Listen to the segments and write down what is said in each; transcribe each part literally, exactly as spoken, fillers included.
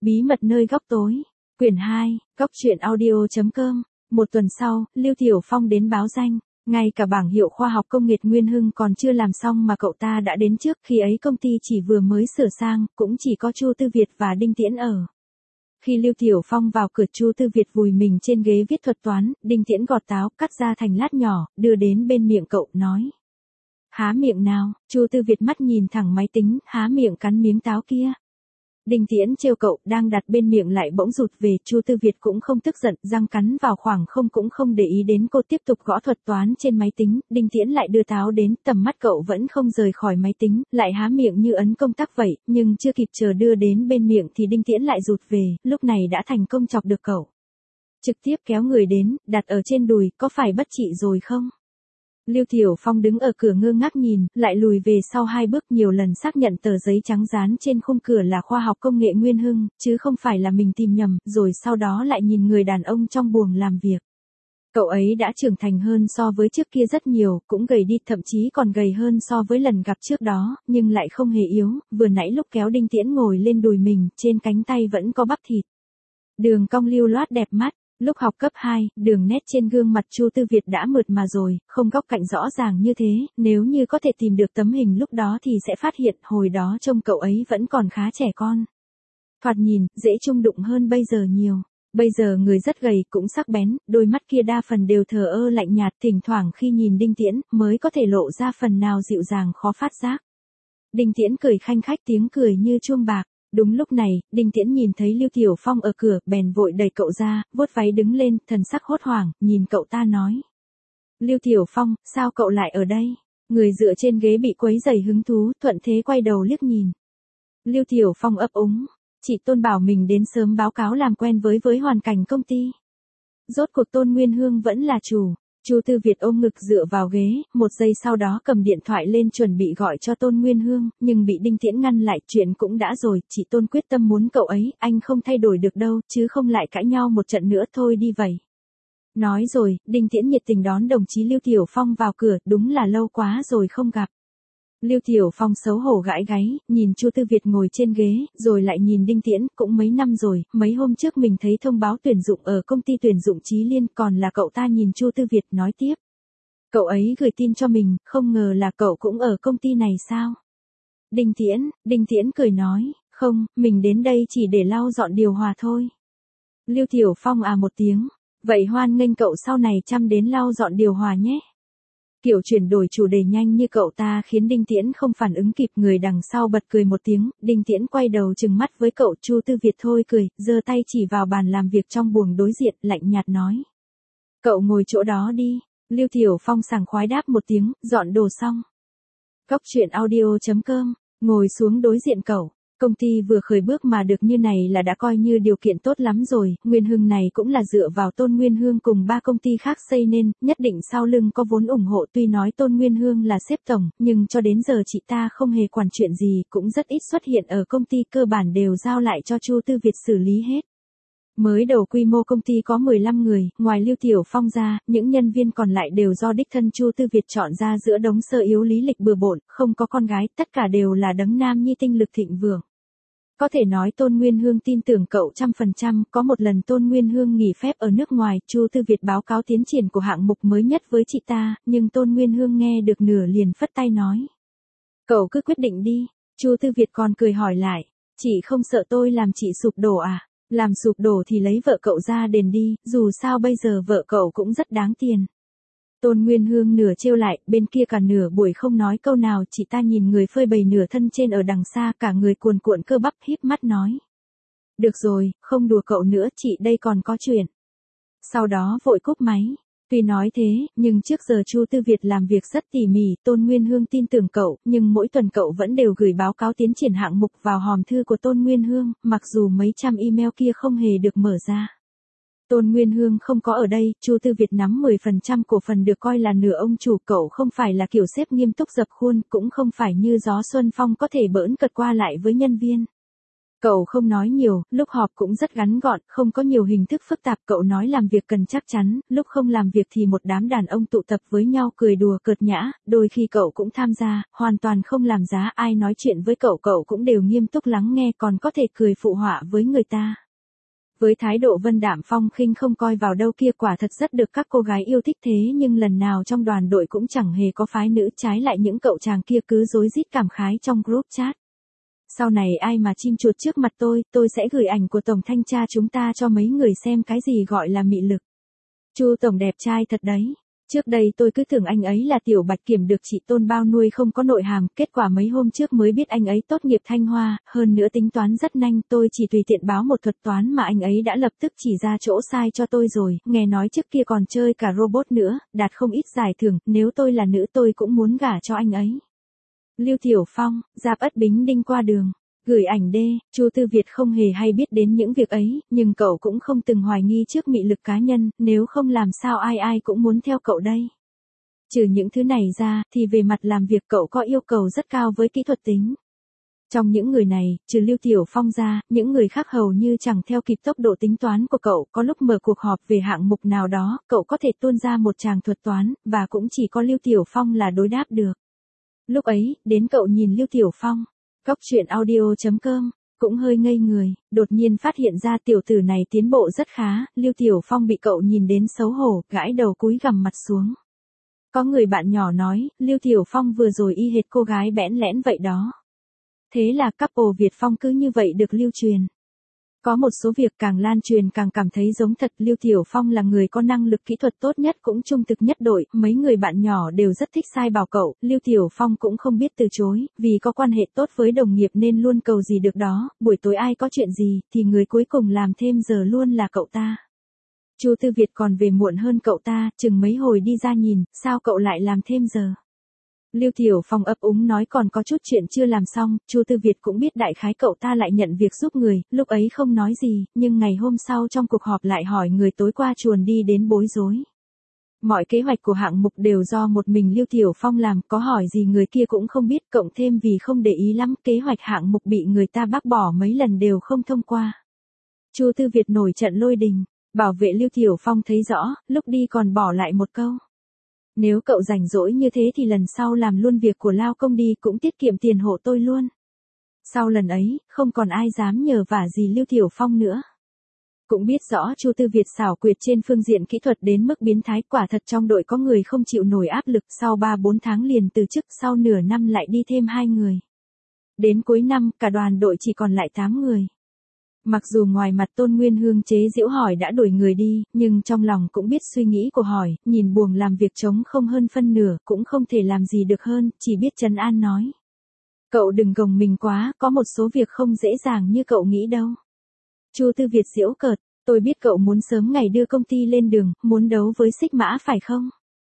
Bí mật nơi góc tối. Quyển hai, góc truyện audio.com. Một tuần sau, Lưu Tiểu Phong đến báo danh. Ngay cả bảng hiệu khoa học công nghệ Nguyên Hưng còn chưa làm xong mà cậu ta đã đến trước, khi ấy công ty chỉ vừa mới sửa sang, cũng chỉ có Chu Tư Việt và Đinh Tiễn ở. Khi Lưu Tiểu Phong vào cửa, Chu Tư Việt vùi mình trên ghế viết thuật toán, Đinh Tiễn gọt táo, cắt ra thành lát nhỏ, đưa đến bên miệng cậu, nói. Há miệng nào. Chu Tư Việt mắt nhìn thẳng máy tính, há miệng cắn miếng táo kia. Đinh Tiễn trêu cậu, đang đặt bên miệng lại bỗng rụt về. Chu Tư Việt cũng không tức giận, răng cắn vào khoảng không cũng không để ý đến cô, tiếp tục gõ thuật toán trên máy tính. Đinh Tiễn lại đưa táo đến, tầm mắt cậu vẫn không rời khỏi máy tính, lại há miệng như ấn công tắc vậy, nhưng chưa kịp chờ đưa đến bên miệng thì Đinh Tiễn lại rụt về, lúc này đã thành công chọc được cậu. Trực tiếp kéo người đến, đặt ở trên đùi, có phải bất trị rồi không? Lưu Tiểu Phong đứng ở cửa ngơ ngác nhìn, lại lùi về sau hai bước, nhiều lần xác nhận tờ giấy trắng dán trên khung cửa là khoa học công nghệ Nguyên Hưng, chứ không phải là mình tìm nhầm, rồi sau đó lại nhìn người đàn ông trong buồng làm việc. Cậu ấy đã trưởng thành hơn so với trước kia rất nhiều, cũng gầy đi, thậm chí còn gầy hơn so với lần gặp trước đó, nhưng lại không hề yếu, vừa nãy lúc kéo Đinh Tiễn ngồi lên đùi mình, trên cánh tay vẫn có bắp thịt. Đường cong lưu loát đẹp mắt. Lúc học cấp hai, đường nét trên gương mặt Chu Tư Việt đã mượt mà rồi, không góc cạnh rõ ràng như thế, nếu như có thể tìm được tấm hình lúc đó thì sẽ phát hiện hồi đó trông cậu ấy vẫn còn khá trẻ con. Thoạt nhìn, dễ chung đụng hơn bây giờ nhiều. Bây giờ người rất gầy, cũng sắc bén, đôi mắt kia đa phần đều thờ ơ lạnh nhạt, thỉnh thoảng khi nhìn Đinh Tiễn, mới có thể lộ ra phần nào dịu dàng khó phát giác. Đinh Tiễn cười khanh khách, tiếng cười như chuông bạc. Đúng lúc này, Đinh Tiễn nhìn thấy Lưu Tiểu Phong ở cửa, bèn vội đẩy cậu ra, vuốt váy đứng lên, thần sắc hốt hoảng, nhìn cậu ta nói. Lưu Tiểu Phong, sao cậu lại ở đây? Người dựa trên ghế bị quấy rầy hứng thú, thuận thế quay đầu liếc nhìn. Lưu Tiểu Phong ấp úng, chị Tôn bảo mình đến sớm báo cáo làm quen với với hoàn cảnh công ty. Rốt cuộc Tôn Nguyên Hương vẫn là chủ. Chu Tư Việt ôm ngực dựa vào ghế, một giây sau đó cầm điện thoại lên chuẩn bị gọi cho Tôn Nguyên Hương, nhưng bị Đinh Tiễn ngăn lại, chuyện cũng đã rồi, chị Tôn quyết tâm muốn cậu ấy, anh không thay đổi được đâu, chứ không lại cãi nhau một trận nữa, thôi đi vậy. Nói rồi, Đinh Tiễn nhiệt tình đón đồng chí Lưu Tiểu Phong vào cửa, đúng là lâu quá rồi không gặp. Lưu Tiểu Phong xấu hổ gãi gáy, nhìn Chu Tư Việt ngồi trên ghế, rồi lại nhìn Đinh Tiễn, cũng mấy năm rồi, mấy hôm trước mình thấy thông báo tuyển dụng ở công ty tuyển dụng Chí Liên, còn là cậu ta. Nhìn Chu Tư Việt nói tiếp. Cậu ấy gửi tin cho mình, không ngờ là cậu cũng ở công ty này sao? Đinh Tiễn, Đinh Tiễn cười nói, không, mình đến đây chỉ để lau dọn điều hòa thôi. Lưu Tiểu Phong à một tiếng, vậy hoan nghênh cậu sau này chăm đến lau dọn điều hòa nhé. Kiểu chuyển đổi chủ đề nhanh như cậu ta khiến Đinh Tiễn không phản ứng kịp, người đằng sau bật cười một tiếng, Đinh Tiễn quay đầu trừng mắt với cậu. Chu Tư Việt thôi cười, giơ tay chỉ vào bàn làm việc trong buồng đối diện, lạnh nhạt nói. Cậu ngồi chỗ đó đi. Lưu Tiểu Phong sảng khoái đáp một tiếng, dọn đồ xong. Góc truyện audio.com, ngồi xuống đối diện cậu. Công ty vừa khởi bước mà được như này là đã coi như điều kiện tốt lắm rồi, Nguyên Hưng này cũng là dựa vào Tôn Nguyên Hương cùng ba công ty khác xây nên, nhất định sau lưng có vốn ủng hộ. Tuy nói Tôn Nguyên Hương là sếp tổng, nhưng cho đến giờ chị ta không hề quản chuyện gì, cũng rất ít xuất hiện ở công ty, cơ bản đều giao lại cho Chu Tư Việt xử lý hết. Mới đầu quy mô công ty có mười lăm người, ngoài Lưu Tiểu Phong ra, những nhân viên còn lại đều do đích thân Chu Tư Việt chọn ra giữa đống sơ yếu lý lịch bừa bộn, không có con gái, tất cả đều là đấng nam nhi tinh lực thịnh vượng. Có thể nói Tôn Nguyên Hương tin tưởng cậu trăm phần trăm, có một lần Tôn Nguyên Hương nghỉ phép ở nước ngoài, Chu Tư Việt báo cáo tiến triển của hạng mục mới nhất với chị ta, nhưng Tôn Nguyên Hương nghe được nửa liền phất tay nói. Cậu cứ quyết định đi. Chu Tư Việt còn cười hỏi lại, chị không sợ tôi làm chị sụp đổ à? Làm sụp đổ thì lấy vợ cậu ra đền đi, dù sao bây giờ vợ cậu cũng rất đáng tiền. Tôn Nguyên Hương nửa trêu lại, bên kia cả nửa buổi không nói câu nào, chị ta nhìn người phơi bày nửa thân trên ở đằng xa, cả người cuồn cuộn cơ bắp, híp mắt nói. Được rồi, không đùa cậu nữa, chị đây còn có chuyện. Sau đó vội cúp máy. Tuy nói thế, nhưng trước giờ Chu Tư Việt làm việc rất tỉ mỉ, Tôn Nguyên Hương tin tưởng cậu, nhưng mỗi tuần cậu vẫn đều gửi báo cáo tiến triển hạng mục vào hòm thư của Tôn Nguyên Hương, mặc dù mấy trăm email kia không hề được mở ra. Tôn Nguyên Hương không có ở đây, Chu Tư Việt nắm mười phần trăm cổ phần, được coi là nửa ông chủ. Cậu không phải là kiểu sếp nghiêm túc dập khuôn, cũng không phải như Gió Xuân Phong có thể bỡn cợt qua lại với nhân viên. Cậu không nói nhiều, lúc họp cũng rất ngắn gọn, không có nhiều hình thức phức tạp. Cậu nói làm việc cần chắc chắn, lúc không làm việc thì một đám đàn ông tụ tập với nhau cười đùa cợt nhã, đôi khi cậu cũng tham gia, hoàn toàn không làm giá, ai nói chuyện với cậu cậu cũng đều nghiêm túc lắng nghe, còn có thể cười phụ họa với người ta. Với thái độ vân đạm phong khinh không coi vào đâu kia, quả thật rất được các cô gái yêu thích, thế nhưng lần nào trong đoàn đội cũng chẳng hề có phái nữ, trái lại những cậu chàng kia cứ rối rít cảm khái trong group chat. Sau này ai mà chim chuột trước mặt tôi, tôi sẽ gửi ảnh của tổng thanh tra chúng ta cho mấy người xem cái gì gọi là mị lực. Chu tổng đẹp trai thật đấy. Trước đây tôi cứ tưởng anh ấy là tiểu bạch kiểm được chị Tôn bao nuôi không có nội hàm, kết quả mấy hôm trước mới biết anh ấy tốt nghiệp Thanh Hoa, hơn nữa tính toán rất nhanh, tôi chỉ tùy tiện báo một thuật toán mà anh ấy đã lập tức chỉ ra chỗ sai cho tôi rồi, nghe nói trước kia còn chơi cả robot nữa, đạt không ít giải thưởng, nếu tôi là nữ tôi cũng muốn gả cho anh ấy. Lưu Tiểu Phong, Giáp Ất Bính Đinh qua đường. Gửi ảnh đê, Chu Tư Việt không hề hay biết đến những việc ấy, nhưng cậu cũng không từng hoài nghi trước mị lực cá nhân, nếu không làm sao ai ai cũng muốn theo cậu đây. Trừ những thứ này ra, thì về mặt làm việc cậu có yêu cầu rất cao với kỹ thuật tính. Trong những người này, trừ Lưu Tiểu Phong ra, những người khác hầu như chẳng theo kịp tốc độ tính toán của cậu, có lúc mở cuộc họp về hạng mục nào đó, cậu có thể tuôn ra một tràng thuật toán, và cũng chỉ có Lưu Tiểu Phong là đối đáp được. Lúc ấy, đến cậu nhìn Lưu Tiểu Phong. Cóc truyện audio chấm com, cũng hơi ngây người, đột nhiên phát hiện ra tiểu tử này tiến bộ rất khá, Lưu Tiểu Phong bị cậu nhìn đến xấu hổ, gãi đầu cúi gằm mặt xuống. Có người bạn nhỏ nói, Lưu Tiểu Phong vừa rồi y hệt cô gái bẽn lẽn vậy đó. Thế là couple Việt Phong cứ như vậy được lưu truyền. Có một số việc càng lan truyền càng cảm thấy giống thật, Lưu Tiểu Phong là người có năng lực kỹ thuật tốt nhất cũng trung thực nhất đội, mấy người bạn nhỏ đều rất thích sai bảo cậu, Lưu Tiểu Phong cũng không biết từ chối, vì có quan hệ tốt với đồng nghiệp nên luôn cầu gì được đó, buổi tối ai có chuyện gì, thì người cuối cùng làm thêm giờ luôn là cậu ta. Chu Tư Việt còn về muộn hơn cậu ta, chừng mấy hồi đi ra nhìn, sao cậu lại làm thêm giờ? Lưu Tiểu Phong ấp úng nói còn có chút chuyện chưa làm xong, Chu Tư Việt cũng biết đại khái cậu ta lại nhận việc giúp người, lúc ấy không nói gì, nhưng ngày hôm sau trong cuộc họp lại hỏi người tối qua chuồn đi đến bối rối. Mọi kế hoạch của hạng mục đều do một mình Lưu Tiểu Phong làm, có hỏi gì người kia cũng không biết, cộng thêm vì không để ý lắm, kế hoạch hạng mục bị người ta bác bỏ mấy lần đều không thông qua. Chu Tư Việt nổi trận lôi đình, bảo vệ Lưu Tiểu Phong thấy rõ, lúc đi còn bỏ lại một câu. Nếu cậu rảnh rỗi như thế thì lần sau làm luôn việc của lao công đi, cũng tiết kiệm tiền hộ tôi luôn. Sau lần ấy, không còn ai dám nhờ vả gì Lưu Tiểu Phong nữa. Cũng biết rõ Chu Tư Việt xảo quyệt trên phương diện kỹ thuật đến mức biến thái, quả thật trong đội có người không chịu nổi áp lực, sau ba bốn tháng liền từ chức, sau nửa năm lại đi thêm hai người. Đến cuối năm, cả đoàn đội chỉ còn lại tám người. Mặc dù ngoài mặt Tôn Nguyên Hương chế giễu hỏi đã đuổi người đi, nhưng trong lòng cũng biết suy nghĩ của hỏi, nhìn buồng làm việc trống không hơn phân nửa, cũng không thể làm gì được hơn, chỉ biết trấn an nói. Cậu đừng gồng mình quá, có một số việc không dễ dàng như cậu nghĩ đâu. Chu Tư Việt giễu cợt, tôi biết cậu muốn sớm ngày đưa công ty lên đường, muốn đấu với Xích Mã phải không?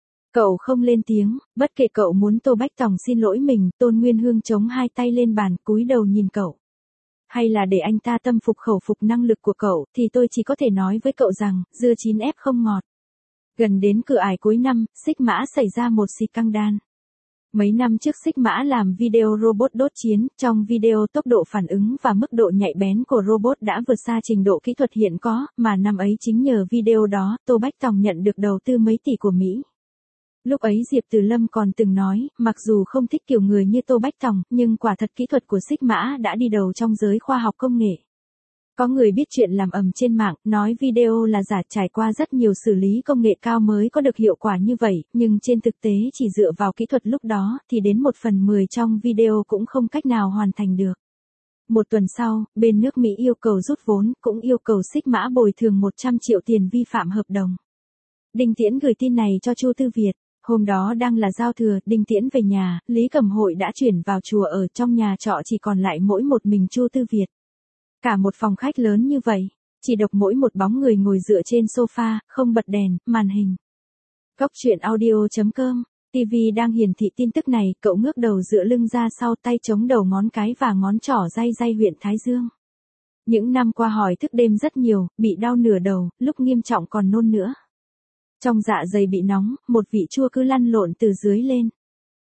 Cậu không lên tiếng, bất kể cậu muốn Tô Bách Tòng xin lỗi mình, Tôn Nguyên Hương chống hai tay lên bàn, cúi đầu nhìn cậu. Hay là để anh ta tâm phục khẩu phục năng lực của cậu, thì tôi chỉ có thể nói với cậu rằng, dưa chín ép không ngọt. Gần đến cửa ải cuối năm, Xích Mã xảy ra một xì căng đan. Mấy năm trước Xích Mã làm video robot đốt chiến, trong video tốc độ phản ứng và mức độ nhạy bén của robot đã vượt xa trình độ kỹ thuật hiện có, mà năm ấy chính nhờ video đó, Tô Bách Tòng nhận được đầu tư mấy tỷ của Mỹ. Lúc ấy Diệp Từ Lâm còn từng nói, mặc dù không thích kiểu người như Tô Bách Tòng, nhưng quả thật kỹ thuật của Xích Mã đã đi đầu trong giới khoa học công nghệ. Có người biết chuyện làm ầm trên mạng, nói video là giả, trải qua rất nhiều xử lý công nghệ cao mới có được hiệu quả như vậy, nhưng trên thực tế chỉ dựa vào kỹ thuật lúc đó, thì đến một phần mười trong video cũng không cách nào hoàn thành được. Một tuần sau, bên nước Mỹ yêu cầu rút vốn, cũng yêu cầu Xích Mã bồi thường một trăm triệu tiền vi phạm hợp đồng. Đinh Tiễn gửi tin này cho Chu Tư Việt. Hôm đó đang là giao thừa, Đinh Tiễn về nhà, Lý Cẩm Hội đã chuyển vào chùa ở, trong nhà trọ chỉ còn lại mỗi một mình Chu Tư Việt. Cả một phòng khách lớn như vậy, chỉ độc mỗi một bóng người ngồi dựa trên sofa, không bật đèn, màn hình. Cóc truyện audio chấm com, ti vi đang hiển thị tin tức này, cậu ngước đầu dựa lưng ra sau, tay chống đầu ngón cái và ngón trỏ day day huyện Thái Dương. Những năm qua hỏi thức đêm rất nhiều, bị đau nửa đầu, lúc nghiêm trọng còn nôn nữa. Trong dạ dày bị nóng, một vị chua cứ lăn lộn từ dưới lên.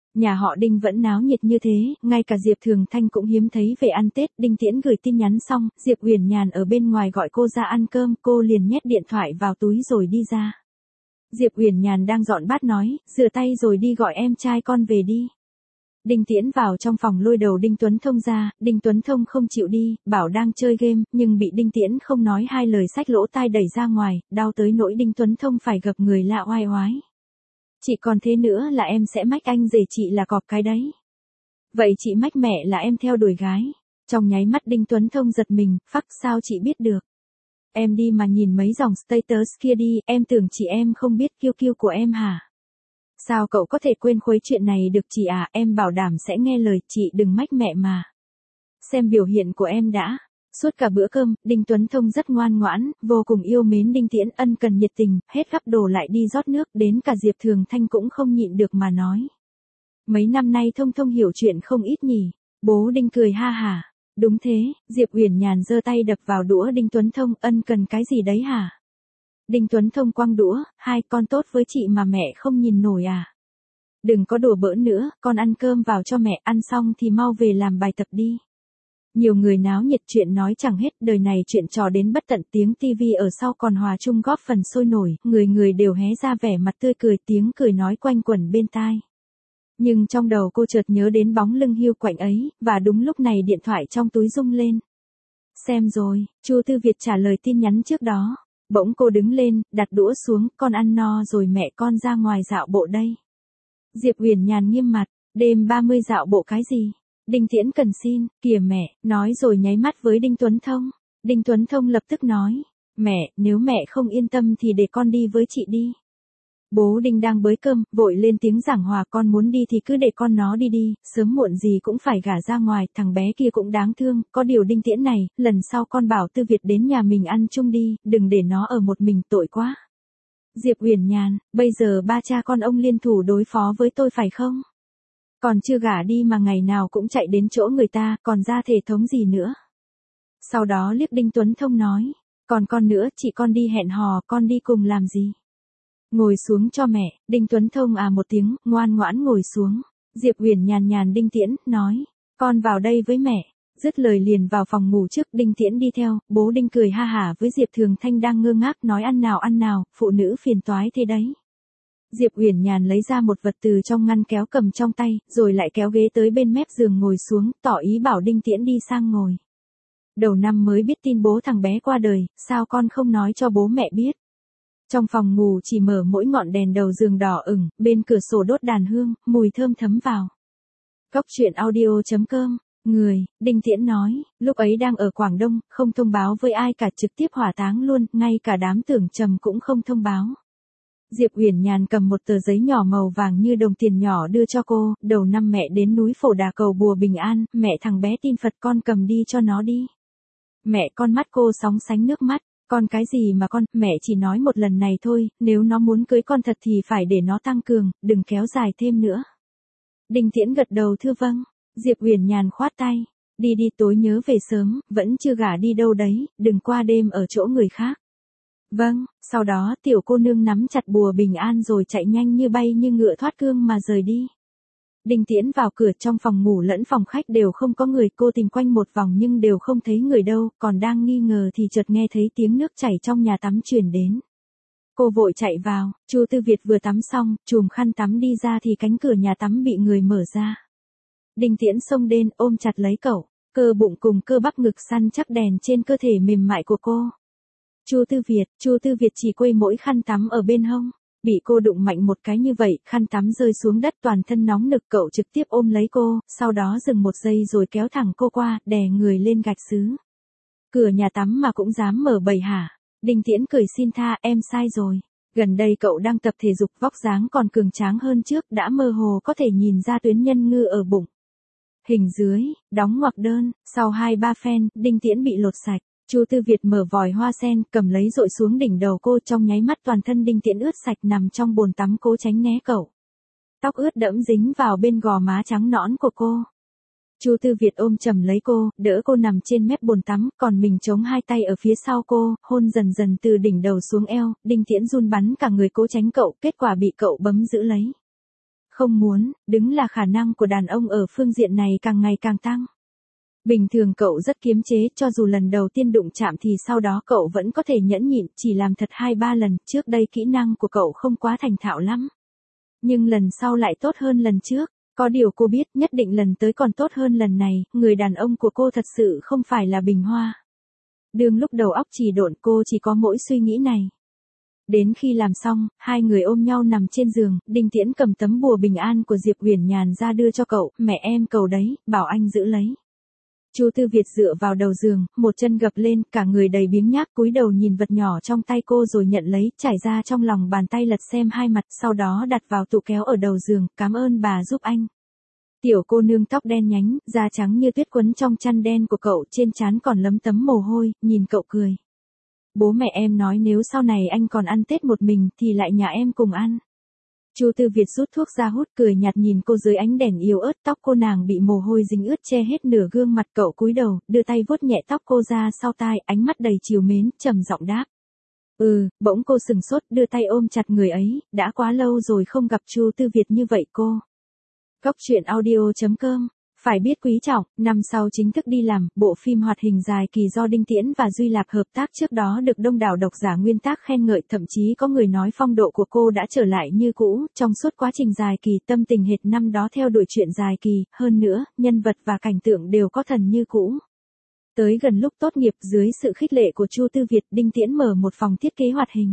Nhà họ Đinh vẫn náo nhiệt như thế, ngay cả Diệp Thường Thanh cũng hiếm thấy về ăn Tết. Đinh Tiễn gửi tin nhắn xong, Diệp Uyển Nhàn ở bên ngoài gọi cô ra ăn cơm, cô liền nhét điện thoại vào túi rồi đi ra. Diệp Uyển Nhàn đang dọn bát nói, rửa tay rồi đi gọi em trai con về đi. Đinh Tiễn vào trong phòng lôi đầu Đinh Tuấn Thông ra, Đinh Tuấn Thông không chịu đi, bảo đang chơi game, nhưng bị Đinh Tiễn không nói hai lời xách lỗ tai đẩy ra ngoài, đau tới nỗi Đinh Tuấn Thông phải gặp người lạ oai oái. Chị còn thế nữa là em sẽ mách anh rể chị là cọp cái đấy. Vậy chị mách mẹ là em theo đuổi gái. Trong nháy mắt Đinh Tuấn Thông giật mình, phắc sao chị biết được. Em đi mà nhìn mấy dòng status kia đi, em tưởng chị em không biết kiêu kiêu của em hả? Sao cậu có thể quên khuấy chuyện này được chị à, em bảo đảm sẽ nghe lời chị, đừng mách mẹ mà. Xem biểu hiện của em đã. Suốt cả bữa cơm, Đinh Tuấn Thông rất ngoan ngoãn, vô cùng yêu mến Đinh Tiễn, ân cần nhiệt tình, hết gắp đồ lại đi rót nước, đến cả Diệp Thường Thanh cũng không nhịn được mà nói. Mấy năm nay Thông Thông hiểu chuyện không ít nhỉ. Bố Đinh cười ha hả. Đúng thế, Diệp Uyển Nhàn giơ tay đập vào đũa Đinh Tuấn Thông, ân cần cái gì đấy hả? Đinh Tuấn Thông quăng đũa, hai con tốt với chị mà mẹ không nhìn nổi à? Đừng có đùa bỡn nữa, con ăn cơm vào cho mẹ, ăn xong thì mau về làm bài tập đi. Nhiều người náo nhiệt chuyện nói chẳng hết, đời này chuyện trò đến bất tận, tiếng tivi ở sau còn hòa chung góp phần sôi nổi, người người đều hé ra vẻ mặt tươi cười, tiếng cười nói quanh quẩn bên tai. Nhưng trong đầu cô chợt nhớ đến bóng lưng hiu quạnh ấy, và đúng lúc này điện thoại trong túi rung lên. Xem rồi, Chu Tư Việt trả lời tin nhắn trước đó. Bỗng cô đứng lên, đặt đũa xuống, con ăn no rồi mẹ con ra ngoài dạo bộ đây. Diệp Uyển Nhàn nghiêm mặt, đêm ba mươi dạo bộ cái gì? Đinh Tiễn cần xin, kìa mẹ, nói rồi nháy mắt với Đinh Tuấn Thông. Đinh Tuấn Thông lập tức nói, mẹ, nếu mẹ không yên tâm thì để con đi với chị đi. Bố Đinh đang bới cơm, vội lên tiếng giảng hòa, con muốn đi thì cứ để con nó đi đi, sớm muộn gì cũng phải gả ra ngoài, thằng bé kia cũng đáng thương, có điều Đinh Tiễn này, lần sau con bảo Tư Việt đến nhà mình ăn chung đi, đừng để nó ở một mình, tội quá. Diệp Uyển Nhàn, bây giờ ba cha con ông liên thủ đối phó với tôi phải không? Còn chưa gả đi mà ngày nào cũng chạy đến chỗ người ta, còn ra thể thống gì nữa? Sau đó liếc Đinh Tuấn Thông nói, còn con nữa, chị con đi hẹn hò, con đi cùng làm gì? Ngồi xuống cho mẹ. Đinh Tuấn Thông à một tiếng, ngoan ngoãn ngồi xuống. Diệp Uyển Nhàn nhàn Đinh Tiễn, nói, con vào đây với mẹ. Dứt lời liền vào phòng ngủ trước, Đinh Tiễn đi theo, bố Đinh cười ha hả với Diệp Thường Thanh đang ngơ ngác nói ăn nào ăn nào, phụ nữ phiền toái thế đấy. Diệp Uyển Nhàn lấy ra một vật từ trong ngăn kéo cầm trong tay, rồi lại kéo ghế tới bên mép giường ngồi xuống, tỏ ý bảo Đinh Tiễn đi sang ngồi. Đầu năm mới biết tin bố thằng bé qua đời, sao con không nói cho bố mẹ biết? Trong phòng ngủ chỉ mở mỗi ngọn đèn đầu giường đỏ ửng, bên cửa sổ đốt đàn hương, mùi thơm thấm vào. Góc truyện audio chấm com, người, Đinh Tiễn nói, lúc ấy đang ở Quảng Đông, không thông báo với ai cả, trực tiếp hỏa táng luôn, ngay cả đám tưởng trầm cũng không thông báo. Diệp Uyển Nhàn cầm một tờ giấy nhỏ màu vàng như đồng tiền nhỏ đưa cho cô, đầu năm mẹ đến núi Phổ Đà cầu bùa bình an, mẹ thằng bé tin Phật, con cầm đi cho nó đi. Mẹ con mắt cô sóng sánh nước mắt. Con cái gì mà con, mẹ chỉ nói một lần này thôi, nếu nó muốn cưới con thật thì phải để nó tăng cường, đừng kéo dài thêm nữa. Đinh Tiễn gật đầu thưa vâng. Diệp Uyển Nhàn khoát tay, đi đi, tối nhớ về sớm, vẫn chưa gả đi đâu đấy, đừng qua đêm ở chỗ người khác. Vâng, sau đó tiểu cô nương nắm chặt bùa bình an rồi chạy nhanh như bay như ngựa thoát cương mà rời đi. Đinh Tiễn vào cửa, trong phòng ngủ lẫn phòng khách đều không có người, cô tìm quanh một vòng nhưng đều không thấy người đâu, còn đang nghi ngờ thì chợt nghe thấy tiếng nước chảy trong nhà tắm truyền đến. Cô vội chạy vào, Chu Tư Việt vừa tắm xong, chùm khăn tắm đi ra thì cánh cửa nhà tắm bị người mở ra. Đinh Tiễn xông đến ôm chặt lấy cậu, cơ bụng cùng cơ bắp ngực săn chắc đèn trên cơ thể mềm mại của cô. Chu Tư Việt, Chu Tư Việt chỉ quây mỗi khăn tắm ở bên hông. Bị cô đụng mạnh một cái như vậy, khăn tắm rơi xuống đất, toàn thân nóng nực, cậu trực tiếp ôm lấy cô, sau đó dừng một giây rồi kéo thẳng cô qua, đè người lên gạch sứ. Cửa nhà tắm mà cũng dám mở bầy hả? Đinh Tiễn cười xin tha, em sai rồi. Gần đây cậu đang tập thể dục, vóc dáng còn cường tráng hơn trước, đã mơ hồ có thể nhìn ra tuyến nhân ngư ở bụng. Hình dưới, đóng ngoặc đơn, sau hai ba phen, Đinh Tiễn bị lột sạch. Chu Tư Việt mở vòi hoa sen, cầm lấy dội xuống đỉnh đầu cô, trong nháy mắt toàn thân Đinh Tiễn ướt sạch, nằm trong bồn tắm cố tránh né cậu. Tóc ướt đẫm dính vào bên gò má trắng nõn của cô. Chu Tư Việt ôm chầm lấy cô, đỡ cô nằm trên mép bồn tắm, còn mình chống hai tay ở phía sau cô, hôn dần dần từ đỉnh đầu xuống eo, Đinh Tiễn run bắn cả người cố tránh cậu, kết quả bị cậu bấm giữ lấy. Không muốn, đứng là khả năng của đàn ông ở phương diện này càng ngày càng tăng. Bình thường cậu rất kiềm chế, cho dù lần đầu tiên đụng chạm thì sau đó cậu vẫn có thể nhẫn nhịn, chỉ làm thật hai ba lần, trước đây kỹ năng của cậu không quá thành thạo lắm. Nhưng lần sau lại tốt hơn lần trước, có điều cô biết nhất định lần tới còn tốt hơn lần này, người đàn ông của cô thật sự không phải là bình hoa. Đương lúc đầu óc chỉ độn cô chỉ có mỗi suy nghĩ này. Đến khi làm xong, hai người ôm nhau nằm trên giường, Đinh Tiễn cầm tấm bùa bình an của Diệp Uyển Nhàn ra đưa cho cậu, mẹ em cầu đấy, bảo anh giữ lấy. Chu Tư Việt dựa vào đầu giường, một chân gập lên, cả người đầy biếng nhác cúi đầu nhìn vật nhỏ trong tay cô rồi nhận lấy, trải ra trong lòng bàn tay lật xem hai mặt, sau đó đặt vào tủ kéo ở đầu giường, cảm ơn bà giúp anh. Tiểu cô nương tóc đen nhánh, da trắng như tuyết quấn trong chăn đen của cậu, trên trán còn lấm tấm mồ hôi, nhìn cậu cười. Bố mẹ em nói nếu sau này anh còn ăn Tết một mình thì lại nhà em cùng ăn. Chu Tư Việt rút thuốc ra hút cười nhạt nhìn cô dưới ánh đèn yếu ớt, tóc cô nàng bị mồ hôi dính ướt che hết nửa gương mặt, cậu cúi đầu, đưa tay vuốt nhẹ tóc cô ra sau tai, ánh mắt đầy trìu mến, trầm giọng đáp. Ừ, bỗng cô sừng sốt, đưa tay ôm chặt người ấy, đã quá lâu rồi không gặp Chu Tư Việt như vậy cô. Góc truyện audio chấm com. Phải biết quý trọng, năm sau chính thức đi làm, bộ phim hoạt hình dài kỳ do Đinh Tiễn và Duy Lạp hợp tác trước đó được đông đảo độc giả nguyên tác khen ngợi, thậm chí có người nói phong độ của cô đã trở lại như cũ, trong suốt quá trình dài kỳ tâm tình hệt năm đó theo đuổi chuyện dài kỳ, hơn nữa, nhân vật và cảnh tượng đều có thần như cũ. Tới gần lúc tốt nghiệp, dưới sự khích lệ của Chu Tư Việt, Đinh Tiễn mở một phòng thiết kế hoạt hình.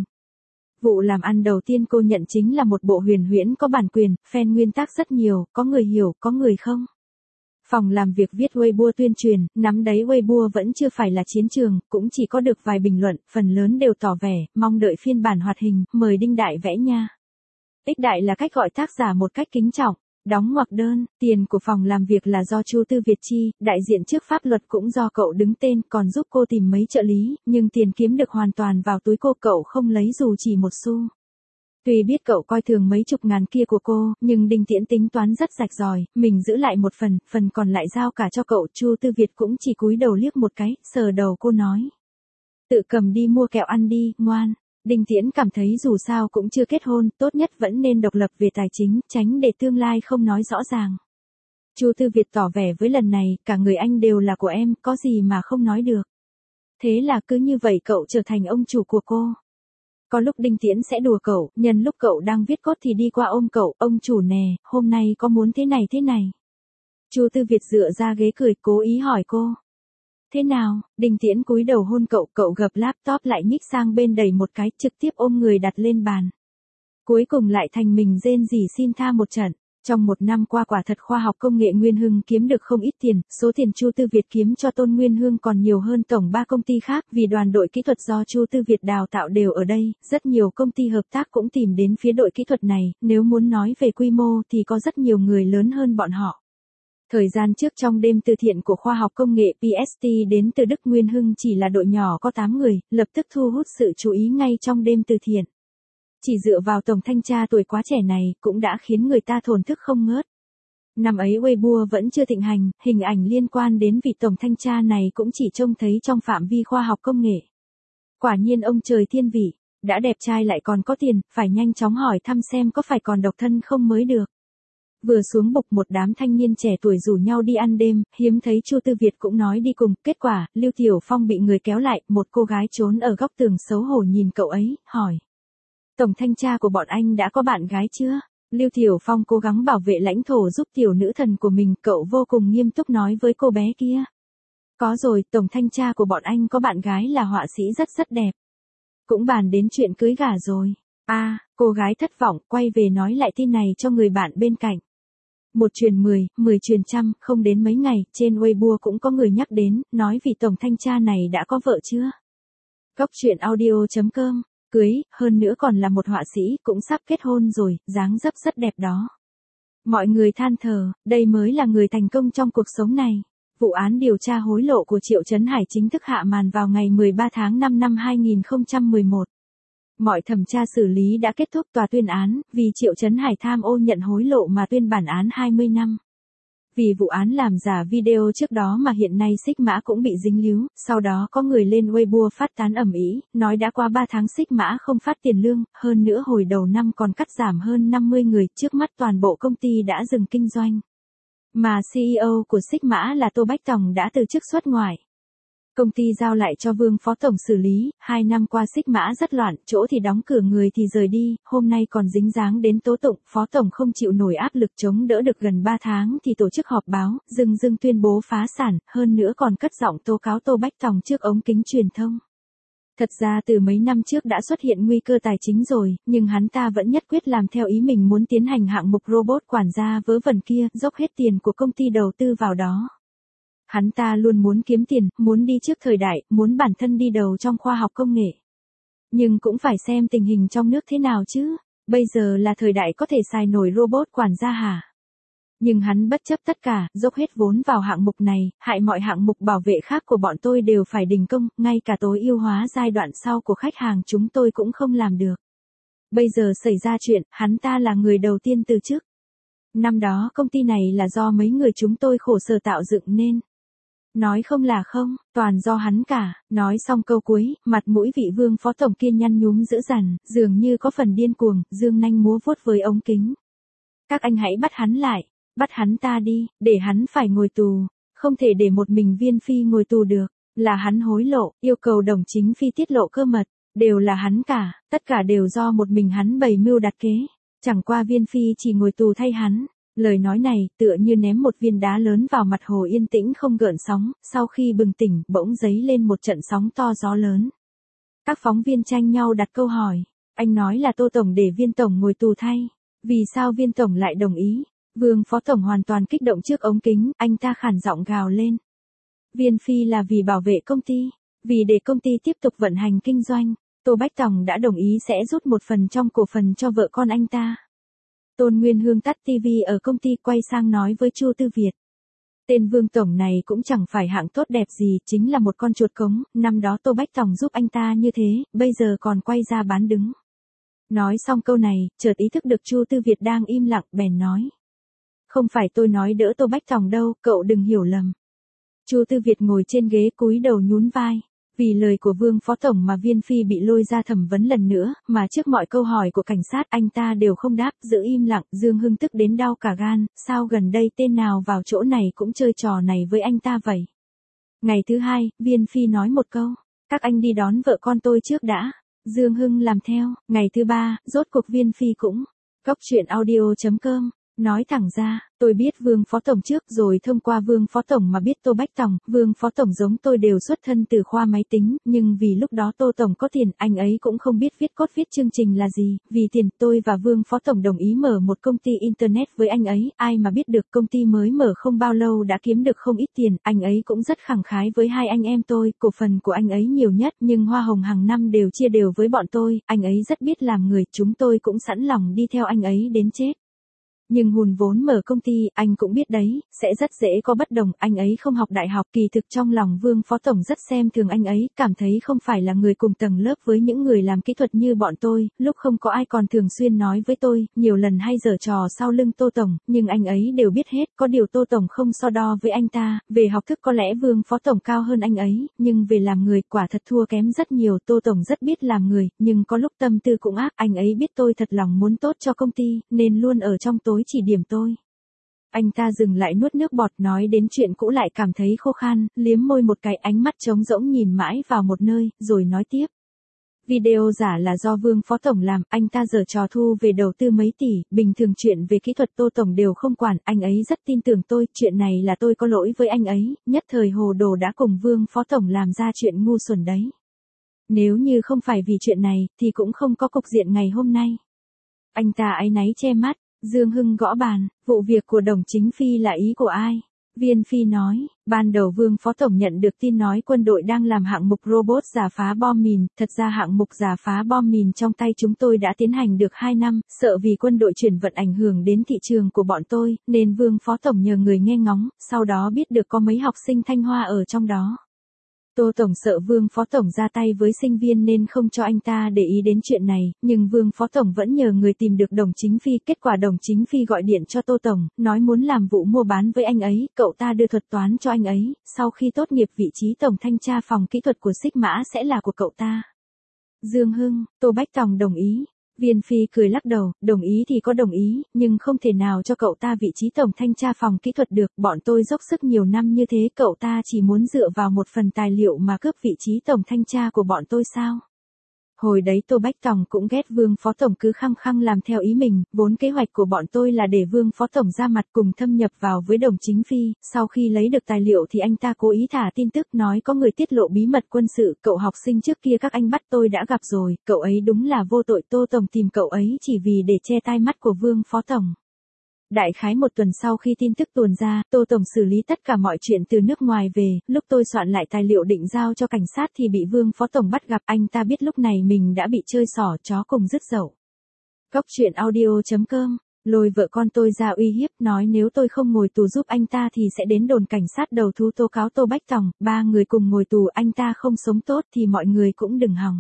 Vụ làm ăn đầu tiên cô nhận chính là một bộ huyền huyễn có bản quyền, fan nguyên tác rất nhiều, có người hiểu, có người không. Phòng làm việc viết Weibo tuyên truyền, nắm đấy Weibo vẫn chưa phải là chiến trường, cũng chỉ có được vài bình luận, phần lớn đều tỏ vẻ, mong đợi phiên bản hoạt hình, mời Đinh Đại vẽ nha. Ích Đại là cách gọi tác giả một cách kính trọng, đóng ngoặc đơn, tiền của phòng làm việc là do Chu Tư Việt chi, đại diện trước pháp luật cũng do cậu đứng tên, còn giúp cô tìm mấy trợ lý, nhưng tiền kiếm được hoàn toàn vào túi cô, cậu không lấy dù chỉ một xu. Tuy biết cậu coi thường mấy chục ngàn kia của cô, nhưng Đinh Tiễn tính toán rất rạch ròi, mình giữ lại một phần, phần còn lại giao cả cho cậu. Chu Tư Việt cũng chỉ cúi đầu liếc một cái, sờ đầu cô nói. Tự cầm đi mua kẹo ăn đi, ngoan. Đinh Tiễn cảm thấy dù sao cũng chưa kết hôn, tốt nhất vẫn nên độc lập về tài chính, tránh để tương lai không nói rõ ràng. Chu Tư Việt tỏ vẻ với lần này, cả người anh đều là của em, có gì mà không nói được. Thế là cứ như vậy cậu trở thành ông chủ của cô. Có lúc Đinh Tiễn sẽ đùa cậu, nhân lúc cậu đang viết cốt thì đi qua ôm cậu, ông chủ nè, hôm nay có muốn thế này thế này. Chu Tư Việt dựa ra ghế cười, cố ý hỏi cô. Thế nào, Đinh Tiễn cúi đầu hôn cậu, cậu gập laptop lại nhích sang bên đẩy một cái, trực tiếp ôm người đặt lên bàn. Cuối cùng lại thành mình rên rỉ xin tha một trận. Trong một năm qua quả thật khoa học công nghệ Nguyên Hưng kiếm được không ít tiền, số tiền Chu Tư Việt kiếm cho Tôn Nguyên Hương còn nhiều hơn tổng ba công ty khác, vì đoàn đội kỹ thuật do Chu Tư Việt đào tạo đều ở đây, rất nhiều công ty hợp tác cũng tìm đến phía đội kỹ thuật này, nếu muốn nói về quy mô thì có rất nhiều người lớn hơn bọn họ. Thời gian trước trong đêm từ thiện của khoa học công nghệ pê ét tê đến từ Đức, Nguyên Hưng chỉ là đội nhỏ có tám người, lập tức thu hút sự chú ý ngay trong đêm từ thiện. Chỉ dựa vào tổng thanh tra tuổi quá trẻ này cũng đã khiến người ta thổn thức không ngớt. Năm ấy Weibo vẫn chưa thịnh hành, hình ảnh liên quan đến vị tổng thanh tra này cũng chỉ trông thấy trong phạm vi khoa học công nghệ. Quả nhiên ông trời thiên vị, đã đẹp trai lại còn có tiền, phải nhanh chóng hỏi thăm xem có phải còn độc thân không mới được. Vừa xuống bục một đám thanh niên trẻ tuổi rủ nhau đi ăn đêm, hiếm thấy Chu Tư Việt cũng nói đi cùng, kết quả, Lưu Tiểu Phong bị người kéo lại, một cô gái trốn ở góc tường xấu hổ nhìn cậu ấy, hỏi. Tổng thanh tra của bọn anh đã có bạn gái chưa? Lưu Tiểu Phong cố gắng bảo vệ lãnh thổ giúp tiểu nữ thần của mình, cậu vô cùng nghiêm túc nói với cô bé kia. Có rồi, tổng thanh tra của bọn anh có bạn gái là họa sĩ rất rất đẹp. Cũng bàn đến chuyện cưới gả rồi. À, cô gái thất vọng, quay về nói lại tin này cho người bạn bên cạnh. Một truyền mười, mười truyền trăm, không đến mấy ngày, trên Weibo cũng có người nhắc đến, nói vì tổng thanh tra này đã có vợ chưa? Góc truyện audio chấm com. Cưới, hơn nữa còn là một họa sĩ, cũng sắp kết hôn rồi, dáng dấp rất đẹp đó. Mọi người than thở, đây mới là người thành công trong cuộc sống này. Vụ án điều tra hối lộ của Triệu Chấn Hải chính thức hạ màn vào ngày mười ba tháng năm năm hai nghìn không trăm mười một. Mọi thẩm tra xử lý đã kết thúc, tòa tuyên án, vì Triệu Chấn Hải tham ô nhận hối lộ mà tuyên bản án hai mươi năm. Vì vụ án làm giả video trước đó mà hiện nay Sigma cũng bị dính líu, sau đó có người lên Weibo phát tán ầm ĩ, nói đã qua ba tháng Sigma không phát tiền lương, hơn nữa hồi đầu năm còn cắt giảm hơn năm mươi người, trước mắt toàn bộ công ty đã dừng kinh doanh. Mà xê e ô của Sigma là Tô Bách Tòng đã từ chức xuất ngoại. Công ty giao lại cho Vương Phó Tổng xử lý, hai năm qua Sigma rất loạn, chỗ thì đóng cửa người thì rời đi, hôm nay còn dính dáng đến tố tụng, Phó Tổng không chịu nổi áp lực chống đỡ được gần ba tháng thì tổ chức họp báo, dưng dưng tuyên bố phá sản, hơn nữa còn cất giọng tố cáo Tô Bách Tòng trước ống kính truyền thông. Thật ra từ mấy năm trước đã xuất hiện nguy cơ tài chính rồi, nhưng hắn ta vẫn nhất quyết làm theo ý mình muốn tiến hành hạng mục robot quản gia vớ vẩn kia, dốc hết tiền của công ty đầu tư vào đó. Hắn ta luôn muốn kiếm tiền, muốn đi trước thời đại, muốn bản thân đi đầu trong khoa học công nghệ. Nhưng cũng phải xem tình hình trong nước thế nào chứ, bây giờ là thời đại có thể xài nổi robot quản gia hả? Nhưng hắn bất chấp tất cả, dốc hết vốn vào hạng mục này, hại mọi hạng mục bảo vệ khác của bọn tôi đều phải đình công, ngay cả tối ưu hóa giai đoạn sau của khách hàng chúng tôi cũng không làm được. Bây giờ xảy ra chuyện, hắn ta là người đầu tiên từ chức. Năm đó công ty này là do mấy người chúng tôi khổ sở tạo dựng nên. Nói không là không, toàn do hắn cả, nói xong câu cuối, mặt mũi vị Vương Phó Tổng kia nhăn nhúm dữ dằn, dường như có phần điên cuồng, dương nanh múa vuốt với ống kính. Các anh hãy bắt hắn lại, bắt hắn ta đi, để hắn phải ngồi tù, không thể để một mình Viên Phi ngồi tù được, là hắn hối lộ, yêu cầu Đồng Chính Phi tiết lộ cơ mật, đều là hắn cả, tất cả đều do một mình hắn bày mưu đặt kế, chẳng qua Viên Phi chỉ ngồi tù thay hắn. Lời nói này tựa như ném một viên đá lớn vào mặt hồ yên tĩnh không gợn sóng, sau khi bừng tỉnh bỗng dấy lên một trận sóng to gió lớn. Các phóng viên tranh nhau đặt câu hỏi, anh nói là Tô Tổng để Viên Tổng ngồi tù thay, vì sao Viên Tổng lại đồng ý? Vương Phó Tổng hoàn toàn kích động trước ống kính, anh ta khản giọng gào lên. Viên Phi là vì bảo vệ công ty, vì để công ty tiếp tục vận hành kinh doanh, Tô Bách Tòng đã đồng ý sẽ rút một phần trong cổ phần cho vợ con anh ta. Tôn Nguyên Hương tắt ti vi ở công ty quay sang nói với Chu Tư Việt. Tên Vương Tổng này cũng chẳng phải hạng tốt đẹp gì, chính là một con chuột cống, năm đó Tô Bách Tòng giúp anh ta như thế, bây giờ còn quay ra bán đứng. Nói xong câu này, chợt ý thức được Chu Tư Việt đang im lặng, bèn nói. Không phải tôi nói đỡ Tô Bách Tòng đâu, cậu đừng hiểu lầm. Chu Tư Việt ngồi trên ghế cúi đầu nhún vai. Vì lời của Vương Phó Tổng mà Viên Phi bị lôi ra thẩm vấn lần nữa, mà trước mọi câu hỏi của cảnh sát anh ta đều không đáp, giữ im lặng, Dương Hưng tức đến đau cả gan, sao gần đây tên nào vào chỗ này cũng chơi trò này với anh ta vậy. Ngày thứ hai, Viên Phi nói một câu, các anh đi đón vợ con tôi trước đã, Dương Hưng làm theo, ngày thứ ba, rốt cuộc Viên Phi cũng, Góc Chuyện Audio chấm com. Nói thẳng ra, tôi biết Vương Phó Tổng trước rồi thông qua Vương Phó Tổng mà biết Tô Bách Tòng, Vương Phó Tổng giống tôi đều xuất thân từ khoa máy tính, nhưng vì lúc đó Tô Tổng có tiền, anh ấy cũng không biết viết cốt viết chương trình là gì, vì tiền tôi và Vương Phó Tổng đồng ý mở một công ty Internet với anh ấy, ai mà biết được công ty mới mở không bao lâu đã kiếm được không ít tiền, anh ấy cũng rất khẳng khái với hai anh em tôi, cổ phần của anh ấy nhiều nhất nhưng hoa hồng hàng năm đều chia đều với bọn tôi, anh ấy rất biết làm người, chúng tôi cũng sẵn lòng đi theo anh ấy đến chết. Nhưng hùn vốn mở công ty, anh cũng biết đấy, sẽ rất dễ có bất đồng, anh ấy không học đại học, kỳ thực trong lòng Vương Phó Tổng rất xem thường anh ấy, cảm thấy không phải là người cùng tầng lớp với những người làm kỹ thuật như bọn tôi, lúc không có ai còn thường xuyên nói với tôi, nhiều lần hay giở trò sau lưng Tô Tổng, nhưng anh ấy đều biết hết, có điều Tô Tổng không so đo với anh ta, về học thức có lẽ Vương Phó Tổng cao hơn anh ấy, nhưng về làm người quả thật thua kém rất nhiều, Tô Tổng rất biết làm người, nhưng có lúc tâm tư cũng ác, anh ấy biết tôi thật lòng muốn tốt cho công ty, nên luôn ở trong tối chỉ điểm tôi. Anh ta dừng lại nuốt nước bọt, nói đến chuyện cũ lại cảm thấy khô khan, liếm môi một cái, ánh mắt trống rỗng nhìn mãi vào một nơi, rồi nói tiếp. Video giả là do Vương Phó Tổng làm, anh ta giở trò thu về đầu tư mấy tỷ, bình thường chuyện về kỹ thuật Tô Tổng đều không quản, anh ấy rất tin tưởng tôi, chuyện này là tôi có lỗi với anh ấy, nhất thời hồ đồ đã cùng Vương Phó Tổng làm ra chuyện ngu xuẩn đấy. Nếu như không phải vì chuyện này, thì cũng không có cục diện ngày hôm nay. Anh ta áy náy che mắt. Dương Hưng gõ bàn, vụ việc của Đồng Chính Phi là ý của ai? Viên Phi nói, ban đầu Vương Phó Tổng nhận được tin nói quân đội đang làm hạng mục robot giả phá bom mìn, thật ra hạng mục giả phá bom mìn trong tay chúng tôi đã tiến hành được hai năm, sợ vì quân đội chuyển vận ảnh hưởng đến thị trường của bọn tôi, nên Vương Phó Tổng nhờ người nghe ngóng, sau đó biết được có mấy học sinh Thanh Hoa ở trong đó. Tô Tổng sợ Vương Phó Tổng ra tay với sinh viên nên không cho anh ta để ý đến chuyện này, nhưng Vương Phó Tổng vẫn nhờ người tìm được Đồng Chính Phi. Kết quả Đồng Chính Phi gọi điện cho Tô Tổng, nói muốn làm vụ mua bán với anh ấy, cậu ta đưa thuật toán cho anh ấy, sau khi tốt nghiệp vị trí Tổng Thanh tra phòng kỹ thuật của Xích Mã sẽ là của cậu ta. Dương Hưng, Tô Bách Tòng đồng ý. Viên Phi cười lắc đầu, đồng ý thì có đồng ý, nhưng không thể nào cho cậu ta vị trí Tổng Thanh tra phòng kỹ thuật được, bọn tôi dốc sức nhiều năm như thế, cậu ta chỉ muốn dựa vào một phần tài liệu mà cướp vị trí Tổng Thanh tra của bọn tôi sao? Hồi đấy Tô Bách Tòng cũng ghét Vương Phó Tổng cứ khăng khăng làm theo ý mình, vốn kế hoạch của bọn tôi là để Vương Phó Tổng ra mặt cùng thâm nhập vào với Đồng Chính Phi, sau khi lấy được tài liệu thì anh ta cố ý thả tin tức nói có người tiết lộ bí mật quân sự, cậu học sinh trước kia các anh bắt tôi đã gặp rồi, cậu ấy đúng là vô tội, Tô Tổng tìm cậu ấy chỉ vì để che tai mắt của Vương Phó Tổng. Đại khái một tuần sau khi tin tức tuồn ra, Tô Tổng xử lý tất cả mọi chuyện từ nước ngoài về, lúc tôi soạn lại tài liệu định giao cho cảnh sát thì bị Vương Phó Tổng bắt gặp, anh ta biết lúc này mình đã bị chơi xỏ chó cùng dứt dậu. Cóc truyện audio chấm com, lôi vợ con tôi ra uy hiếp, nói nếu tôi không ngồi tù giúp anh ta thì sẽ đến đồn cảnh sát đầu thú tố cáo Tô Bách Tòng, ba người cùng ngồi tù, anh ta không sống tốt thì mọi người cũng đừng hòng.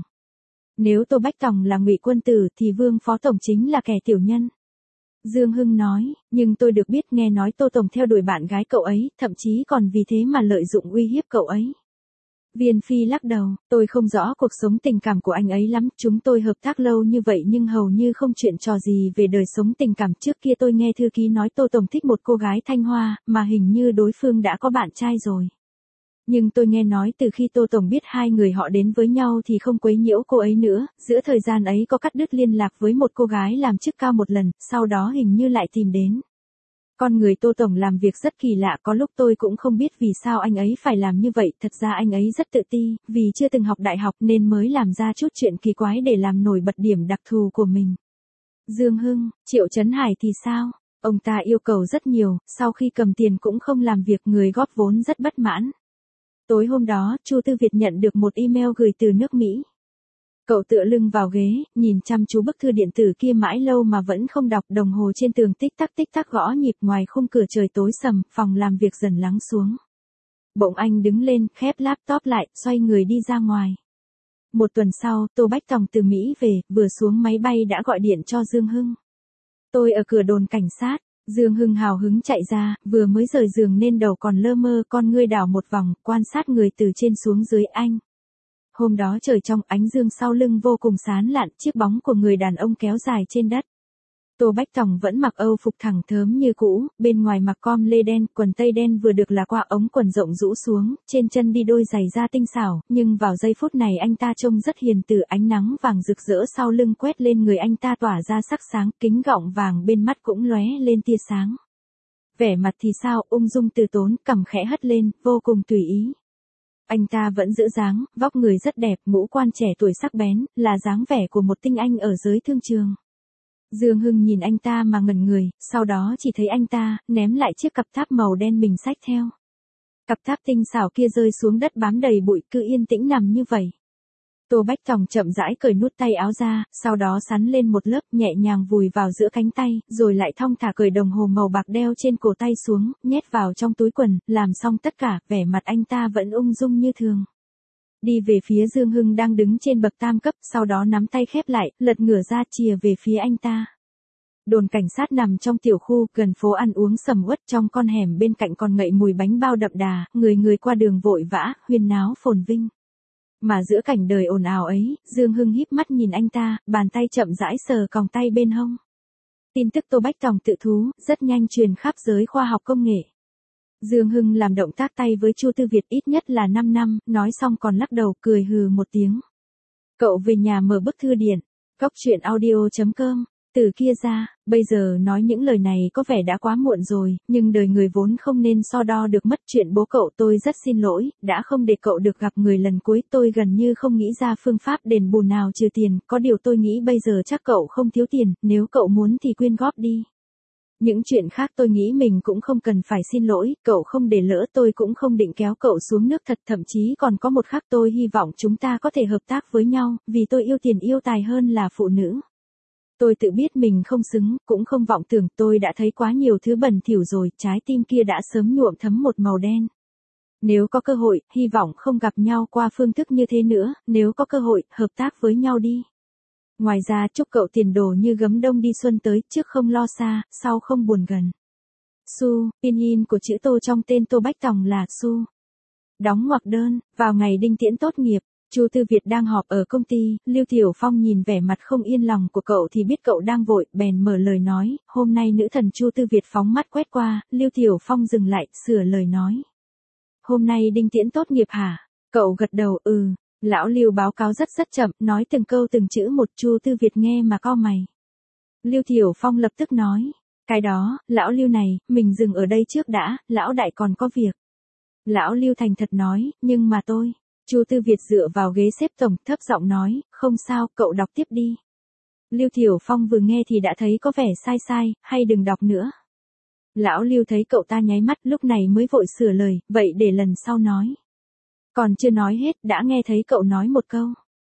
Nếu Tô Bách Tòng là ngụy quân tử thì Vương Phó Tổng chính là kẻ tiểu nhân. Dương Hưng nói, nhưng tôi được biết nghe nói Tô Tổng theo đuổi bạn gái cậu ấy, thậm chí còn vì thế mà lợi dụng uy hiếp cậu ấy. Viên Phi lắc đầu, tôi không rõ cuộc sống tình cảm của anh ấy lắm, chúng tôi hợp tác lâu như vậy nhưng hầu như không chuyện trò gì về đời sống tình cảm. Trước kia tôi nghe thư ký nói Tô Tổng thích một cô gái Thanh Hoa, mà hình như đối phương đã có bạn trai rồi. Nhưng tôi nghe nói từ khi Tô Tổng biết hai người họ đến với nhau thì không quấy nhiễu cô ấy nữa, giữa thời gian ấy có cắt đứt liên lạc với một cô gái làm chức cao một lần, sau đó hình như lại tìm đến. Con người Tô Tổng làm việc rất kỳ lạ, có lúc tôi cũng không biết vì sao anh ấy phải làm như vậy, thật ra anh ấy rất tự ti, vì chưa từng học đại học nên mới làm ra chút chuyện kỳ quái để làm nổi bật điểm đặc thù của mình. Dương Hưng, Triệu Chấn Hải thì sao? Ông ta yêu cầu rất nhiều, sau khi cầm tiền cũng không làm việc, người góp vốn rất bất mãn. Tối hôm đó, Chu Tư Việt nhận được một email gửi từ nước Mỹ. Cậu tựa lưng vào ghế, nhìn chăm chú bức thư điện tử kia mãi lâu mà vẫn không đọc, đồng hồ trên tường tích tắc tích tắc gõ nhịp, ngoài khung cửa trời tối sầm, phòng làm việc dần lắng xuống. Bỗng anh đứng lên, khép laptop lại, xoay người đi ra ngoài. Một tuần sau, Tô Bách Tòng từ Mỹ về, vừa xuống máy bay đã gọi điện cho Dương Hưng. Tôi ở cửa đồn cảnh sát. Dương Hưng hào hứng chạy ra, vừa mới rời giường nên đầu còn lơ mơ, con ngươi đảo một vòng, quan sát người từ trên xuống dưới anh. Hôm đó trời trong, ánh dương sau lưng vô cùng sáng lạn, chiếc bóng của người đàn ông kéo dài trên đất. Tô Bách Tòng vẫn mặc âu phục thẳng thớm như cũ, bên ngoài mặc com lê đen, quần tây đen vừa được là qua ống quần rộng rũ xuống, trên chân đi đôi giày da tinh xảo, nhưng vào giây phút này anh ta trông rất hiền từ, ánh nắng vàng rực rỡ sau lưng quét lên người anh ta tỏa ra sắc sáng, kính gọng vàng bên mắt cũng lóe lên tia sáng. Vẻ mặt thì sao, ung dung từ tốn, cằm khẽ hất lên, vô cùng tùy ý. Anh ta vẫn giữ dáng, vóc người rất đẹp, ngũ quan trẻ tuổi sắc bén, là dáng vẻ của một tinh anh ở giới thương trường. Dương Hưng nhìn anh ta mà ngẩn người, sau đó chỉ thấy anh ta ném lại chiếc cặp tháp màu đen mình xách theo. Cặp tháp tinh xảo kia rơi xuống đất bám đầy bụi, cứ yên tĩnh nằm như vậy. Tô Bách Tòng chậm rãi cởi nút tay áo ra, sau đó sắn lên một lớp, nhẹ nhàng vùi vào giữa cánh tay, rồi lại thong thả cởi đồng hồ màu bạc đeo trên cổ tay xuống, nhét vào trong túi quần, làm xong tất cả, vẻ mặt anh ta vẫn ung dung như thường. Đi về phía Dương Hưng đang đứng trên bậc tam cấp, sau đó nắm tay khép lại, lật ngửa ra chìa về phía anh ta. Đồn cảnh sát nằm trong tiểu khu, gần phố ăn uống sầm uất, trong con hẻm bên cạnh còn ngậy mùi bánh bao đậm đà, người người qua đường vội vã, huyên náo phồn vinh. Mà giữa cảnh đời ồn ào ấy, Dương Hưng híp mắt nhìn anh ta, bàn tay chậm rãi sờ còng tay bên hông. Tin tức Tô Bách Tòng tự thú, rất nhanh truyền khắp giới khoa học công nghệ. Dương Hưng làm động tác tay với Chu Tư Việt ít nhất là năm năm, nói xong còn lắc đầu cười hừ một tiếng. Cậu về nhà mở bức thư điện. Cóc truyện audio chấm com. Từ kia ra, bây giờ nói những lời này có vẻ đã quá muộn rồi, nhưng đời người vốn không nên so đo được mất. Chuyện bố cậu tôi rất xin lỗi, đã không để cậu được gặp người lần cuối, tôi gần như không nghĩ ra phương pháp đền bù nào trừ tiền, có điều tôi nghĩ bây giờ chắc cậu không thiếu tiền, nếu cậu muốn thì quyên góp đi. Những chuyện khác tôi nghĩ mình cũng không cần phải xin lỗi, cậu không để lỡ, tôi cũng không định kéo cậu xuống nước thật, thậm chí còn có một khắc tôi hy vọng chúng ta có thể hợp tác với nhau, vì tôi yêu tiền yêu tài hơn là phụ nữ. Tôi tự biết mình không xứng, cũng không vọng tưởng, tôi đã thấy quá nhiều thứ bẩn thỉu rồi, trái tim kia đã sớm nhuộm thấm một màu đen. Nếu có cơ hội, hy vọng không gặp nhau qua phương thức như thế nữa, nếu có cơ hội, hợp tác với nhau đi. Ngoài ra chúc cậu tiền đồ như gấm đông đi xuân tới, trước không lo xa, sau không buồn gần. Su, pinyin của chữ Tô trong tên Tô Bách Tòng là Su. Đóng ngoặc đơn, vào ngày Đinh Tiễn tốt nghiệp, Chu Tư Việt đang họp ở công ty, Lưu Tiểu Phong nhìn vẻ mặt không yên lòng của cậu thì biết cậu đang vội, bèn mở lời nói, hôm nay nữ thần Chu Tư Việt phóng mắt quét qua, Lưu Tiểu Phong dừng lại, sửa lời nói. Hôm nay Đinh Tiễn tốt nghiệp hả? Cậu gật đầu, ừ. Lão Lưu báo cáo rất rất chậm, nói từng câu từng chữ một. Chu Tư Việt nghe mà cau mày. Lưu Tiểu Phong lập tức nói, cái đó, lão Lưu này, mình dừng ở đây trước đã, lão đại còn có việc. Lão Lưu thành thật nói, nhưng mà tôi. Chu Tư Việt dựa vào ghế xếp tổng, thấp giọng nói, không sao, cậu đọc tiếp đi. Lưu Tiểu Phong vừa nghe thì đã thấy có vẻ sai sai, hay đừng đọc nữa. Lão Lưu thấy cậu ta nháy mắt, lúc này mới vội sửa lời, vậy để lần sau nói. Còn chưa nói hết, đã nghe thấy cậu nói một câu.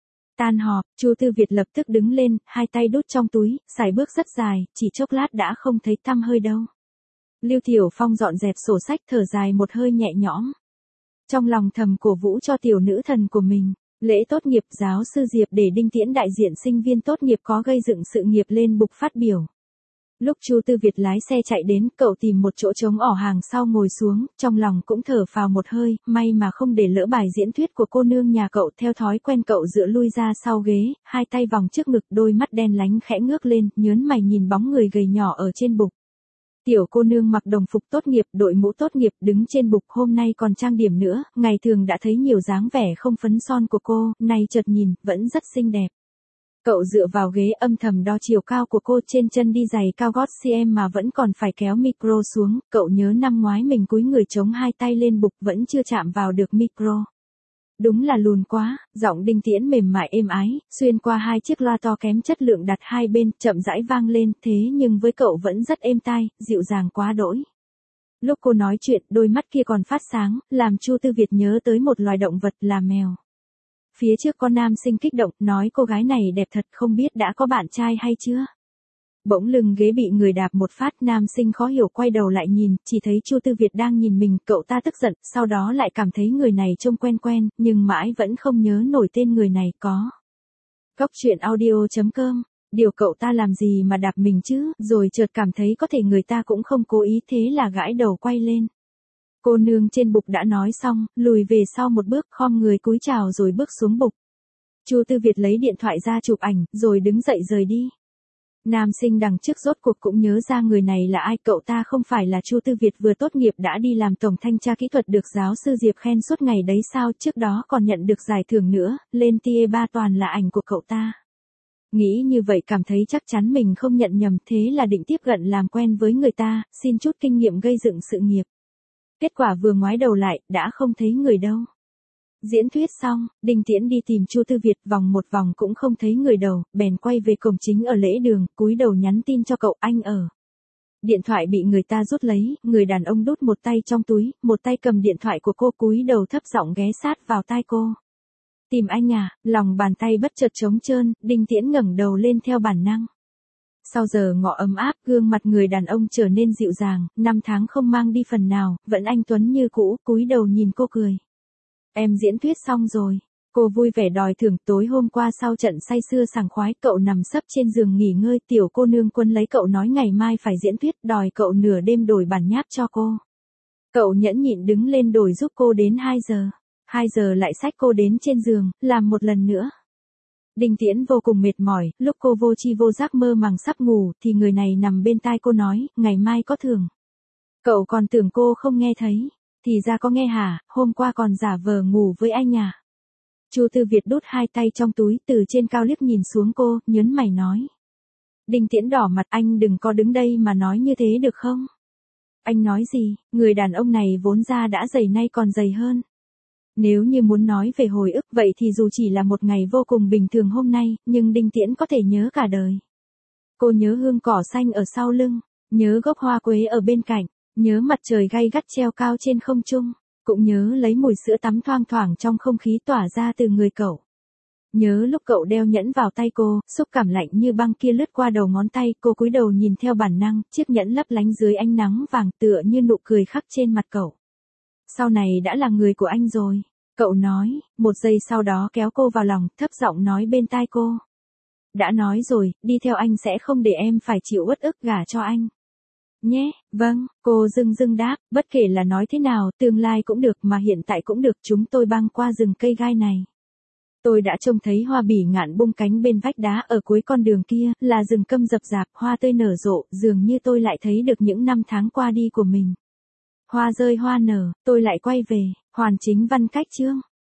Tan họp, Chu Tư Việt lập tức đứng lên, hai tay đút trong túi, sải bước rất dài, chỉ chốc lát đã không thấy tăm hơi đâu. Lưu Tiểu Phong dọn dẹp sổ sách, thở dài một hơi nhẹ nhõm. Trong lòng thầm cổ vũ cho tiểu nữ thần của mình. Lễ tốt nghiệp giáo sư Diệp để Đinh Tiễn đại diện sinh viên tốt nghiệp có gây dựng sự nghiệp lên bục phát biểu. Lúc Chu Tư Việt lái xe chạy đến, cậu tìm một chỗ trống ỏ hàng sau ngồi xuống, trong lòng cũng thở phào một hơi, may mà không để lỡ bài diễn thuyết của cô nương nhà cậu. Theo thói quen cậu dựa lui ra sau ghế, hai tay vòng trước ngực, đôi mắt đen lánh khẽ ngước lên, nhớn mày nhìn bóng người gầy nhỏ ở trên bục. Tiểu cô nương mặc đồng phục tốt nghiệp, đội mũ tốt nghiệp, đứng trên bục, hôm nay còn trang điểm nữa, ngày thường đã thấy nhiều dáng vẻ không phấn son của cô, nay chợt nhìn, vẫn rất xinh đẹp. Cậu dựa vào ghế âm thầm đo chiều cao của cô, trên chân đi giày cao gót cm mà vẫn còn phải kéo micro xuống, cậu nhớ năm ngoái mình cúi người chống hai tay lên bục vẫn chưa chạm vào được micro. Đúng là lùn quá, giọng Đinh Tiễn mềm mại êm ái, xuyên qua hai chiếc loa to kém chất lượng đặt hai bên, chậm rãi vang lên, thế nhưng với cậu vẫn rất êm tai, dịu dàng quá đỗi. Lúc cô nói chuyện, đôi mắt kia còn phát sáng, làm Chu Tư Việt nhớ tới một loài động vật là mèo. Phía trước có nam sinh kích động, nói cô gái này đẹp thật, không biết đã có bạn trai hay chưa. Bỗng lưng ghế bị người đạp một phát, nam sinh khó hiểu quay đầu lại nhìn, chỉ thấy Chu Tư Việt đang nhìn mình, cậu ta tức giận, sau đó lại cảm thấy người này trông quen quen, nhưng mãi vẫn không nhớ nổi tên người này. Có. Góc truyện audio chấm com, điều cậu ta làm gì mà đạp mình chứ, rồi chợt cảm thấy có thể người ta cũng không cố ý, thế là gãi đầu quay lên. Cô nương trên bục đã nói xong, lùi về sau một bước, khom người cúi chào rồi bước xuống bục. Chu Tư Việt lấy điện thoại ra chụp ảnh, rồi đứng dậy rời đi. Nam sinh đằng trước rốt cuộc cũng nhớ ra người này là ai, cậu ta không phải là Chu Tư Việt vừa tốt nghiệp đã đi làm tổng thanh tra kỹ thuật được giáo sư Diệp khen suốt ngày đấy sao, trước đó còn nhận được giải thưởng nữa, lên tia ba toàn là ảnh của cậu ta. Nghĩ như vậy cảm thấy chắc chắn mình không nhận nhầm, thế là định tiếp cận làm quen với người ta, xin chút kinh nghiệm gây dựng sự nghiệp. Kết quả vừa ngoái đầu lại, đã không thấy người đâu. Diễn thuyết xong, Đinh Tiễn đi tìm Chu Tư Việt, vòng một vòng cũng không thấy người đâu, bèn quay về cổng chính ở lễ đường, cúi đầu nhắn tin cho cậu, anh ở. Điện thoại bị người ta rút lấy, người đàn ông đút một tay trong túi, một tay cầm điện thoại của cô, cúi đầu thấp giọng ghé sát vào tai cô. Tìm anh à, lòng bàn tay bất chợt trống trơn, Đinh Tiễn ngẩng đầu lên theo bản năng. Sau giờ ngọ ấm áp, gương mặt người đàn ông trở nên dịu dàng, năm tháng không mang đi phần nào, vẫn anh tuấn như cũ, cúi đầu nhìn cô cười. Em diễn thuyết xong rồi. Cô vui vẻ đòi thưởng. Tối hôm qua sau trận say sưa sảng khoái, cậu nằm sấp trên giường nghỉ ngơi, tiểu cô nương quân lấy cậu nói ngày mai phải diễn thuyết, đòi cậu nửa đêm đổi bản nháp cho cô. Cậu nhẫn nhịn đứng lên đổi giúp cô đến hai giờ. hai giờ lại xách cô đến trên giường, làm một lần nữa. Đinh Tiễn vô cùng mệt mỏi, lúc cô vô tri vô giác mơ màng sắp ngủ, thì người này nằm bên tai cô nói, ngày mai có thưởng. Cậu còn tưởng cô không nghe thấy. Thì ra có nghe hả, hôm qua còn giả vờ ngủ với anh à. Chu Tư Việt đút hai tay trong túi, từ trên cao liếc nhìn xuống cô, nhớn mày nói. Đinh Tiễn đỏ mặt, anh đừng có đứng đây mà nói như thế được không? Anh nói gì, người đàn ông này vốn ra đã dày nay còn dày hơn. Nếu như muốn nói về hồi ức vậy thì dù chỉ là một ngày vô cùng bình thường hôm nay, nhưng Đinh Tiễn có thể nhớ cả đời. Cô nhớ hương cỏ xanh ở sau lưng, nhớ gốc hoa quế ở bên cạnh. Nhớ mặt trời gay gắt treo cao trên không trung, cũng nhớ lấy mùi sữa tắm thoang thoảng trong không khí tỏa ra từ người cậu. Nhớ lúc cậu đeo nhẫn vào tay cô, xúc cảm lạnh như băng kia lướt qua đầu ngón tay, cô cúi đầu nhìn theo bản năng, chiếc nhẫn lấp lánh dưới ánh nắng vàng tựa như nụ cười khắc trên mặt cậu. Sau này đã là người của anh rồi. Cậu nói, một giây sau đó kéo cô vào lòng, thấp giọng nói bên tai cô. Đã nói rồi, đi theo anh sẽ không để em phải chịu uất ức gả cho anh. Nhé, vâng, cô dưng dưng đáp, bất kể là nói thế nào, tương lai cũng được mà hiện tại cũng được, chúng tôi băng qua rừng cây gai này. Tôi đã trông thấy hoa bỉ ngạn bung cánh bên vách đá ở cuối con đường kia, là rừng câm rậm rạp, hoa tươi nở rộ, dường như tôi lại thấy được những năm tháng qua đi của mình. Hoa rơi hoa nở, tôi lại quay về, hoàn chính văn cách chương.